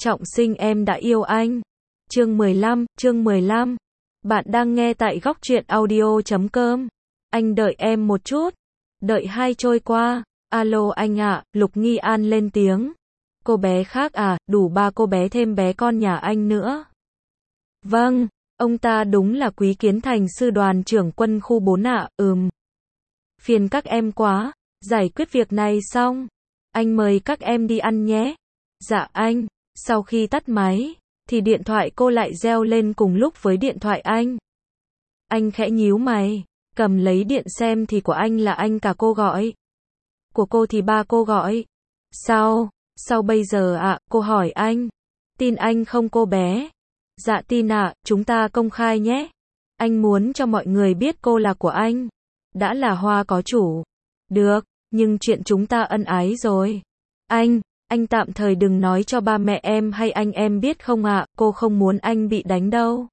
Trọng sinh em đã yêu anh. Chương 15. Bạn đang nghe tại góc truyện audio.com. Anh đợi em một chút. Đợi 2 trôi qua. Alo anh ạ, Lục Nghi An lên tiếng. Cô bé khác à, đủ 3 cô bé thêm bé con nhà anh nữa. Vâng, ông ta đúng là Quý Kiến Thành sư đoàn trưởng quân khu 4 ạ, Phiền các em quá, giải quyết việc này xong. Anh mời các em đi ăn nhé. Dạ anh. Sau khi tắt máy, thì điện thoại cô lại reo lên cùng lúc với điện thoại anh. Anh khẽ nhíu mày, cầm lấy điện xem thì của anh là anh cả cô gọi. Của cô thì 3 cô gọi. Sao bây giờ ạ, cô hỏi anh. Tin anh không cô bé? Dạ tin ạ, chúng ta công khai nhé. Anh muốn cho mọi người biết cô là của anh. Đã là Hoa có chủ. Được, nhưng chuyện chúng ta ân ái rồi. Anh tạm thời đừng nói cho ba mẹ em hay anh em biết không ạ, cô không muốn anh bị đánh đâu.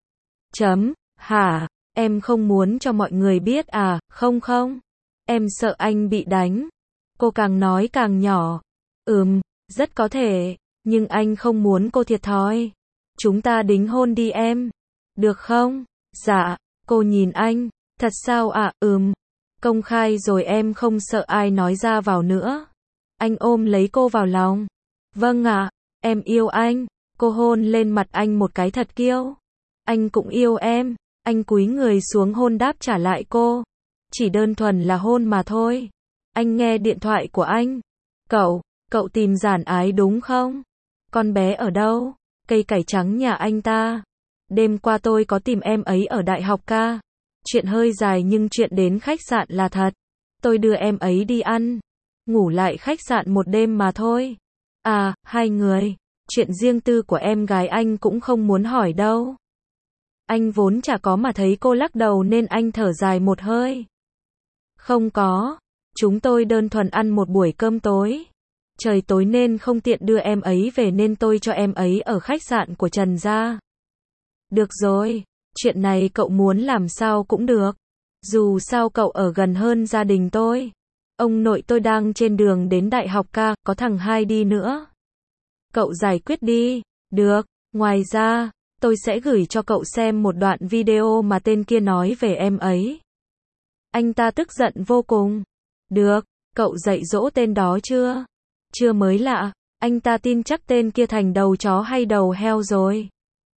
Hả, em không muốn cho mọi người biết à, không. Em sợ anh bị đánh. Cô càng nói càng nhỏ. Rất có thể, nhưng anh không muốn cô thiệt thòi. Chúng ta đính hôn đi em. Được không? Dạ, cô nhìn anh. Thật sao ạ? Công khai rồi em không sợ ai nói ra vào nữa. Anh ôm lấy cô vào lòng. Vâng ạ, em yêu anh. Cô hôn lên mặt anh một cái thật kiêu. Anh cũng yêu em. Anh cúi người xuống hôn đáp trả lại cô. Chỉ đơn thuần là hôn mà thôi. Anh nghe điện thoại của anh. Cậu tìm Giản Ái đúng không? Con bé ở đâu? Cây cải trắng nhà anh ta. Đêm qua tôi có tìm em ấy ở Đại học ca. Chuyện hơi dài nhưng chuyện đến khách sạn là thật. Tôi đưa em ấy đi ăn. Ngủ lại khách sạn một đêm mà thôi. À, 2 người. Chuyện riêng tư của em gái anh cũng không muốn hỏi đâu. Anh vốn chả có mà thấy cô lắc đầu nên anh thở dài một hơi. Không có. Chúng tôi đơn thuần ăn một buổi cơm tối. Trời tối nên không tiện đưa em ấy về nên tôi cho em ấy ở khách sạn của Trần gia. Được rồi, chuyện này cậu muốn làm sao cũng được. Dù sao cậu ở gần hơn gia đình tôi. Ông nội tôi đang trên đường đến Đại học ca, có thằng Hai đi nữa. Cậu giải quyết đi. Được, ngoài ra, tôi sẽ gửi cho cậu xem một đoạn video mà tên kia nói về em ấy. Anh ta tức giận vô cùng. Được, cậu dạy dỗ tên đó chưa? Chưa mới lạ, anh ta tin chắc tên kia thành đầu chó hay đầu heo rồi.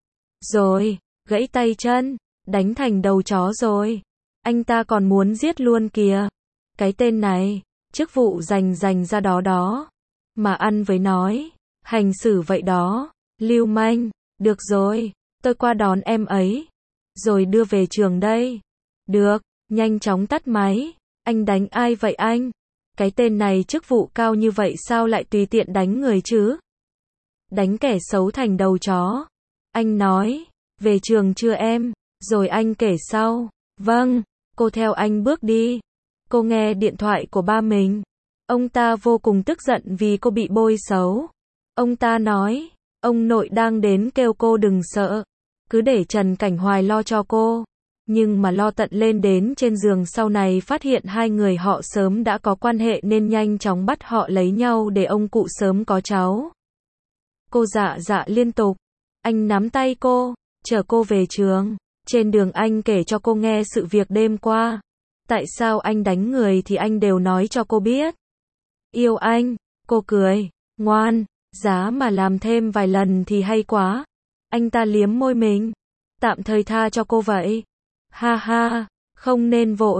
Rồi, gãy tay chân, đánh thành đầu chó rồi. Anh ta còn muốn giết luôn kìa. Cái tên này, chức vụ dành ra đó. Mà ăn với nói, hành xử vậy đó, lưu manh. Được rồi, tôi qua đón em ấy. Rồi đưa về trường đây. Được, nhanh chóng tắt máy. Anh đánh ai vậy anh? Cái tên này chức vụ cao như vậy sao lại tùy tiện đánh người chứ? Đánh kẻ xấu thành đầu chó. Anh nói, về trường chưa em? Rồi anh kể sau. Vâng, cô theo anh bước đi. Cô nghe điện thoại của ba mình. Ông ta vô cùng tức giận vì cô bị bôi xấu. Ông ta nói, ông nội đang đến kêu cô đừng sợ. Cứ để Trần Cảnh Hoài lo cho cô. Nhưng mà lo tận lên đến trên giường sau này phát hiện 2 người họ sớm đã có quan hệ nên nhanh chóng bắt họ lấy nhau để ông cụ sớm có cháu. Cô dạ liên tục. Anh nắm tay cô, chở cô về trường. Trên đường anh kể cho cô nghe sự việc đêm qua. Tại sao anh đánh người thì anh đều nói cho cô biết. Yêu anh, cô cười, ngoan, giá mà làm thêm vài lần thì hay quá. Anh ta liếm môi mình. Tạm thời tha cho cô vậy. Ha, không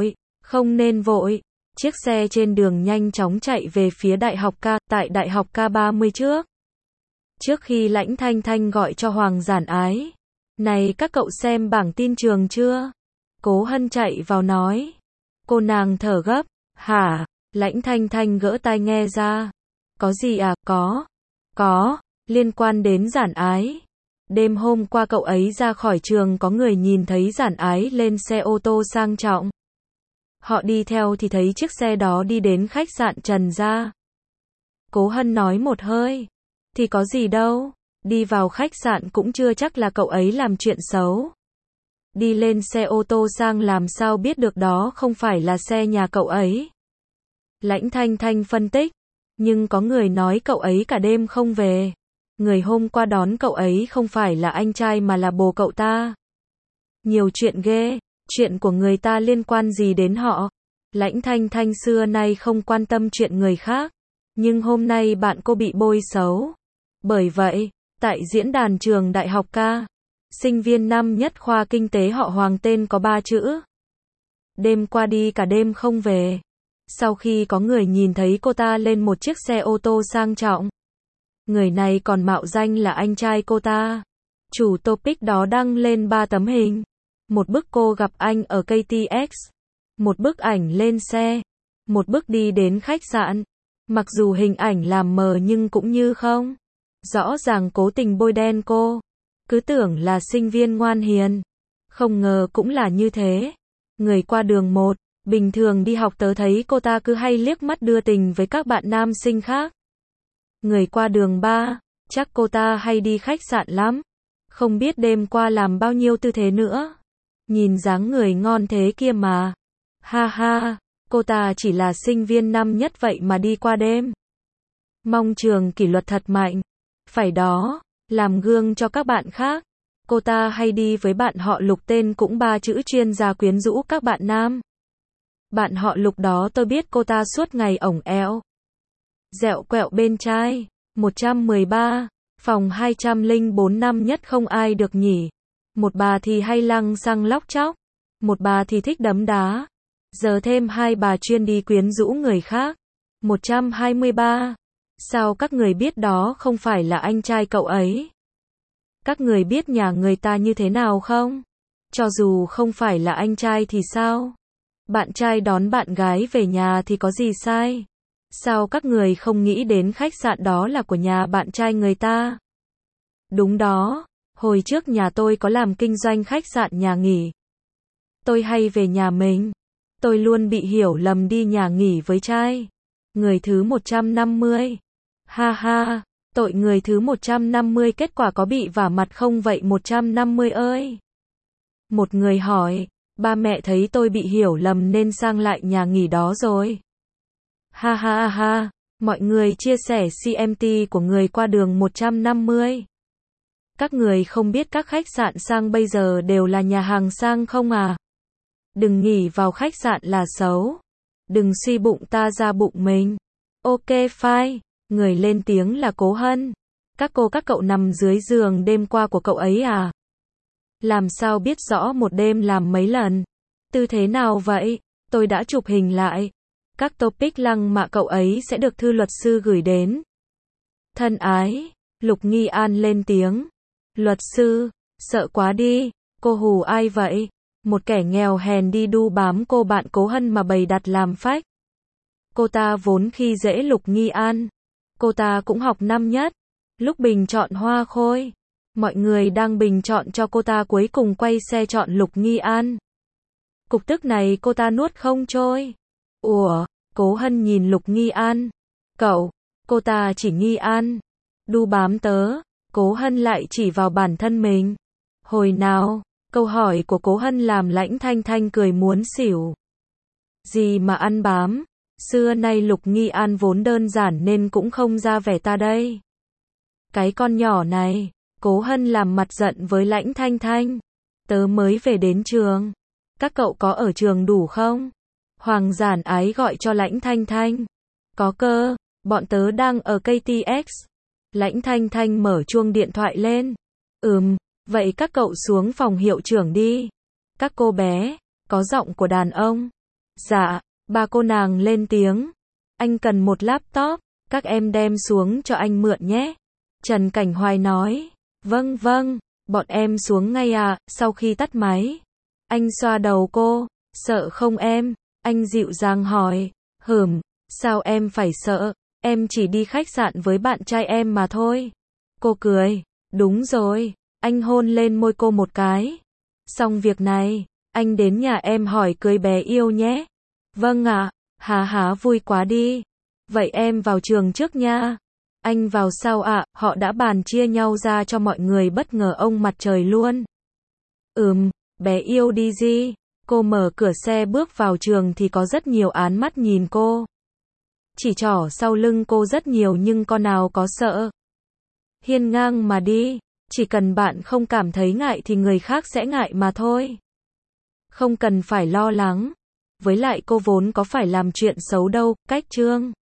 nên vội. Chiếc xe trên đường nhanh chóng chạy về phía Đại học ca, tại Đại học ca 30 trước. Trước khi Lãnh Thanh Thanh gọi cho Hoàng Giản Ái. Này các cậu xem bảng tin trường chưa? Cố Hân chạy vào nói. Cô nàng thở gấp. Hả? Lãnh Thanh Thanh gỡ tai nghe ra. Có gì à? Có. Liên quan đến Giản Ái. Đêm hôm qua cậu ấy ra khỏi trường có người nhìn thấy Giản Ái lên xe ô tô sang trọng. Họ đi theo thì thấy chiếc xe đó đi đến khách sạn Trần gia. Cố Hân nói một hơi. Thì có gì đâu. Đi vào khách sạn cũng chưa chắc là cậu ấy làm chuyện xấu. Đi lên xe ô tô sang làm sao biết được đó không phải là xe nhà cậu ấy. Lãnh Thanh Thanh phân tích. Nhưng có người nói cậu ấy cả đêm không về. Người hôm qua đón cậu ấy không phải là anh trai mà là bồ cậu ta. Nhiều chuyện ghê, chuyện của người ta liên quan gì đến họ? Lãnh Thanh Thanh xưa nay không quan tâm chuyện người khác, nhưng hôm nay bạn cô bị bôi xấu. Bởi vậy, tại diễn đàn trường đại học ca, sinh viên năm nhất khoa kinh tế họ Hoàng tên có 3 chữ. Đêm qua đi cả đêm không về. Sau khi có người nhìn thấy cô ta lên một chiếc xe ô tô sang trọng, người này còn mạo danh là anh trai cô ta. Chủ topic đó đăng lên 3 tấm hình. Một bức cô gặp anh ở KTX, một bức ảnh lên xe, một bức đi đến khách sạn. Mặc dù hình ảnh làm mờ nhưng cũng như không. Rõ ràng cố tình bôi đen cô. Cứ tưởng là sinh viên ngoan hiền. Không ngờ cũng là như thế. Người qua đường 1, bình thường đi học tớ thấy cô ta cứ hay liếc mắt đưa tình với các bạn nam sinh khác. Người qua đường 3, chắc cô ta hay đi khách sạn lắm. Không biết đêm qua làm bao nhiêu tư thế nữa. Nhìn dáng người ngon thế kia mà. Ha ha, cô ta chỉ là sinh viên năm nhất vậy mà đi qua đêm. Mong trường kỷ luật thật mạnh. Phải đó, làm gương cho các bạn khác. Cô ta hay đi với bạn họ Lục tên cũng 3 chữ chuyên gia quyến rũ các bạn nam. Bạn họ Lục đó tôi biết cô ta suốt ngày ổng eo. Dẹo quẹo bên trai. 113, phòng 204 năm nhất không ai được nhỉ. Một bà thì hay lăng xăng lóc chóc. Một bà thì thích đấm đá. Giờ thêm 2 bà chuyên đi quyến rũ người khác. 123. Sao các người biết đó không phải là anh trai cậu ấy? Các người biết nhà người ta như thế nào không? Cho dù không phải là anh trai thì sao? Bạn trai đón bạn gái về nhà thì có gì sai? Sao các người không nghĩ đến khách sạn đó là của nhà bạn trai người ta? Đúng đó, hồi trước nhà tôi có làm kinh doanh khách sạn nhà nghỉ. Tôi hay về nhà mình. Tôi luôn bị hiểu lầm đi nhà nghỉ với trai. Người thứ 150. Ha ha, tội người thứ 150 kết quả có bị vả mặt không vậy 150 ơi? Một người hỏi, ba mẹ thấy tôi bị hiểu lầm nên sang lại nhà nghỉ đó rồi. Ha ha ha, mọi người chia sẻ CMT của người qua đường 150. Các người không biết các khách sạn sang bây giờ đều là nhà hàng sang không à? Đừng nghỉ vào khách sạn là xấu. Đừng suy bụng ta ra bụng mình. Ok fine. Người lên tiếng là Cố Hân. Các cô các cậu nằm dưới giường đêm qua của cậu ấy à? Làm sao biết rõ một đêm làm mấy lần? Tư thế nào vậy? Tôi đã chụp hình lại. Các topic lăng mạ cậu ấy sẽ được thư luật sư gửi đến. Thân ái, Lục Nghi An lên tiếng. Luật sư, sợ quá đi, cô hù ai vậy? Một kẻ nghèo hèn đi đu bám cô bạn Cố Hân mà bày đặt làm phách. Cô ta vốn khi dễ Lục Nghi An. Cô ta cũng học năm nhất. Lúc bình chọn Hoa Khôi, mọi người đang bình chọn cho cô ta cuối cùng quay xe chọn Lục Nghi An. Cục tức này cô ta nuốt không trôi. Ủa, Cố Hân nhìn Lục Nghi An. Cậu, cô ta chỉ Nghi An. Đu bám tớ. Cố Hân lại chỉ vào bản thân mình. Hồi nào, câu hỏi của Cố Hân làm Lãnh Thanh Thanh cười muốn xỉu. Gì mà ăn bám? Xưa nay Lục Nghi An vốn đơn giản nên cũng không ra vẻ ta đây. Cái con nhỏ này, Cố Hân làm mặt giận với Lãnh Thanh Thanh. Tớ mới về đến trường. Các cậu có ở trường đủ không? Hoàng Giản Ái gọi cho Lãnh Thanh Thanh. Có cơ, bọn tớ đang ở KTX. Lãnh Thanh Thanh mở chuông điện thoại lên. Vậy các cậu xuống phòng hiệu trưởng đi. Các cô bé, có giọng của đàn ông. Dạ, ba cô nàng lên tiếng. Anh cần một laptop, các em đem xuống cho anh mượn nhé. Trần Cảnh Hoài nói. Vâng vâng, bọn em xuống ngay à, sau khi tắt máy. Anh xoa đầu cô, sợ không em? Anh dịu dàng hỏi. Sao em phải sợ? Em chỉ đi khách sạn với bạn trai em mà thôi. Cô cười. Đúng rồi. Anh hôn lên môi cô một cái. Xong việc này, anh đến nhà em hỏi cưới bé yêu nhé. Vâng ạ. Há vui quá đi. Vậy em vào trường trước nha. Anh vào sau ạ, họ đã bàn chia nhau ra cho mọi người bất ngờ ông mặt trời luôn. Bé yêu đi gì? Cô mở cửa xe bước vào trường thì có rất nhiều án mắt nhìn cô. Chỉ trỏ sau lưng cô rất nhiều nhưng con nào có sợ. hiên ngang mà đi. Chỉ cần bạn không cảm thấy ngại thì người khác sẽ ngại mà thôi. Không cần phải lo lắng. Với lại cô vốn có phải làm chuyện xấu đâu, cách Trương.